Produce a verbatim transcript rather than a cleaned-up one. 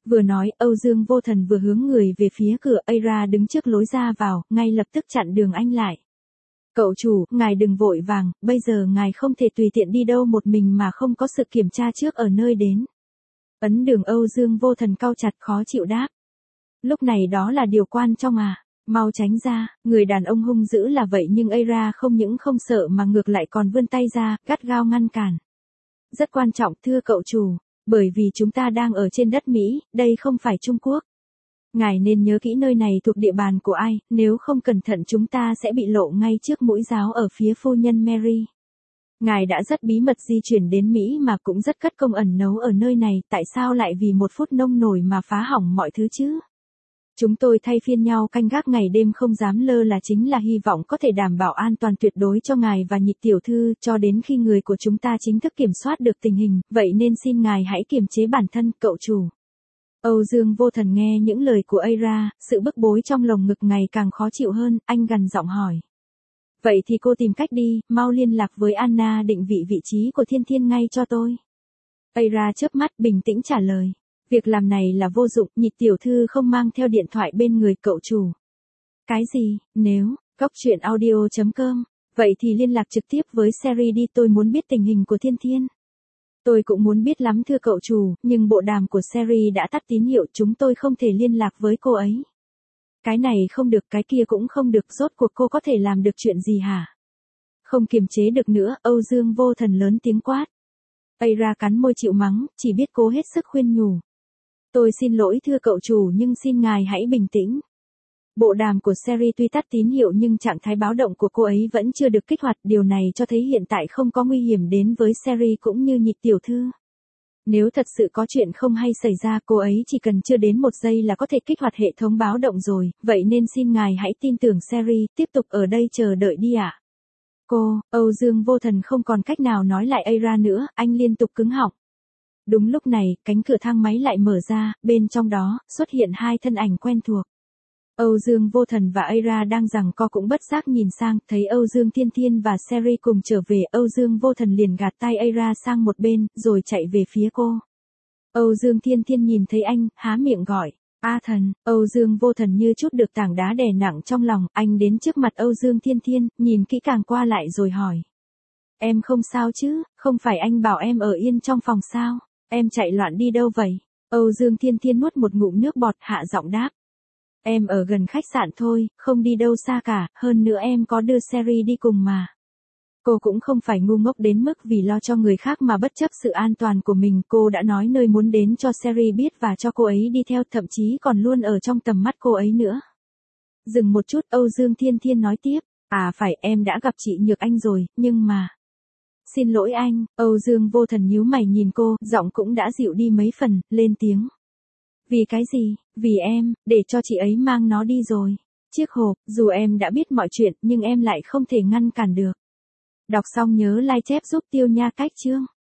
Vừa nói, Âu Dương Vô Thần vừa hướng người về phía cửa. Aira đứng trước lối ra vào, ngay lập tức chặn đường anh lại. Cậu chủ, ngài đừng vội vàng, bây giờ ngài không thể tùy tiện đi đâu một mình mà không có sự kiểm tra trước ở nơi đến. Ấn đường Âu Dương Vô Thần cau chặt khó chịu đáp. Lúc này đó là điều quan trọng à, mau tránh ra, người đàn ông hung dữ là vậy nhưng Aira không những không sợ mà ngược lại còn vươn tay ra, gắt gao ngăn cản. Rất quan trọng thưa cậu chủ, bởi vì chúng ta đang ở trên đất Mỹ, đây không phải Trung Quốc. Ngài nên nhớ kỹ nơi này thuộc địa bàn của ai, nếu không cẩn thận chúng ta sẽ bị lộ ngay trước mũi giáo ở phía phu nhân Mary. Ngài đã rất bí mật di chuyển đến Mỹ mà cũng rất cất công ẩn nấu ở nơi này, tại sao lại vì một phút nông nổi mà phá hỏng mọi thứ chứ? Chúng tôi thay phiên nhau canh gác ngày đêm không dám lơ là chính là hy vọng có thể đảm bảo an toàn tuyệt đối cho ngài và Nhị tiểu thư cho đến khi người của chúng ta chính thức kiểm soát được tình hình, vậy nên xin ngài hãy kiềm chế bản thân, cậu chủ. Âu Dương Vô Thần nghe những lời của Aira, sự bức bối trong lồng ngực ngày càng khó chịu hơn, anh gằn giọng hỏi. Vậy thì cô tìm cách đi, mau liên lạc với Anna định vị vị trí của Thiên Thiên ngay cho tôi. Aira chớp mắt bình tĩnh trả lời. Việc làm này là vô dụng, Nhị tiểu thư không mang theo điện thoại bên người, cậu chủ. Cái gì, nếu, cóc truyện audio chấm com, vậy thì liên lạc trực tiếp với Sherry đi, tôi muốn biết tình hình của Thiên Thiên. Tôi cũng muốn biết lắm thưa cậu chủ, nhưng bộ đàm của Sherry đã tắt tín hiệu, chúng tôi không thể liên lạc với cô ấy. Cái này không được, cái kia cũng không được, rốt cuộc cô có thể làm được chuyện gì hả? Không kiềm chế được nữa, Âu Dương Vô Thần lớn tiếng quát. Aira cắn môi chịu mắng, chỉ biết cố hết sức khuyên nhủ. Tôi xin lỗi thưa cậu chủ nhưng xin ngài hãy bình tĩnh. Bộ đàm của Sherry tuy tắt tín hiệu nhưng trạng thái báo động của cô ấy vẫn chưa được kích hoạt, điều này cho thấy hiện tại không có nguy hiểm đến với Sherry cũng như Nhị tiểu thư. Nếu thật sự có chuyện không hay xảy ra, cô ấy chỉ cần chưa đến một giây là có thể kích hoạt hệ thống báo động rồi, vậy nên xin ngài hãy tin tưởng Sherry, tiếp tục ở đây chờ đợi đi ạ. À? Cô, Âu Dương Vô Thần không còn cách nào nói lại Aira nữa, anh liên tục cứng họng. Đúng lúc này, cánh cửa thang máy lại mở ra, bên trong đó, xuất hiện hai thân ảnh quen thuộc. Âu Dương Vô Thần và Aira đang giằng co cũng bất giác nhìn sang, thấy Âu Dương Thiên Thiên và Sherry cùng trở về, Âu Dương Vô Thần liền gạt tay Aira sang một bên, rồi chạy về phía cô. Âu Dương Thiên Thiên nhìn thấy anh, há miệng gọi, A Thần, Âu Dương Vô Thần như chút được tảng đá đè nặng trong lòng, anh đến trước mặt Âu Dương Thiên Thiên, nhìn kỹ càng qua lại rồi hỏi. Em không sao chứ, không phải anh bảo em ở yên trong phòng sao, em chạy loạn đi đâu vậy? Âu Dương Thiên Thiên nuốt một ngụm nước bọt, hạ giọng đáp. Em ở gần khách sạn thôi, không đi đâu xa cả, hơn nữa em có đưa Sherry đi cùng mà. Cô cũng không phải ngu ngốc đến mức vì lo cho người khác mà bất chấp sự an toàn của mình, cô đã nói nơi muốn đến cho Sherry biết và cho cô ấy đi theo, thậm chí còn luôn ở trong tầm mắt cô ấy nữa. Dừng một chút, Âu Dương Thiên Thiên nói tiếp, à phải, em đã gặp chị Nhược Anh rồi, nhưng mà... Xin lỗi anh, Âu Dương Vô Thần nhíu mày nhìn cô, giọng cũng đã dịu đi mấy phần, lên tiếng. Vì cái gì? Vì em, để cho chị ấy mang nó đi rồi. Chiếc hộp, dù em đã biết mọi chuyện nhưng em lại không thể ngăn cản được. Đọc xong nhớ like chép giúp Tiêu Nha Cách chương.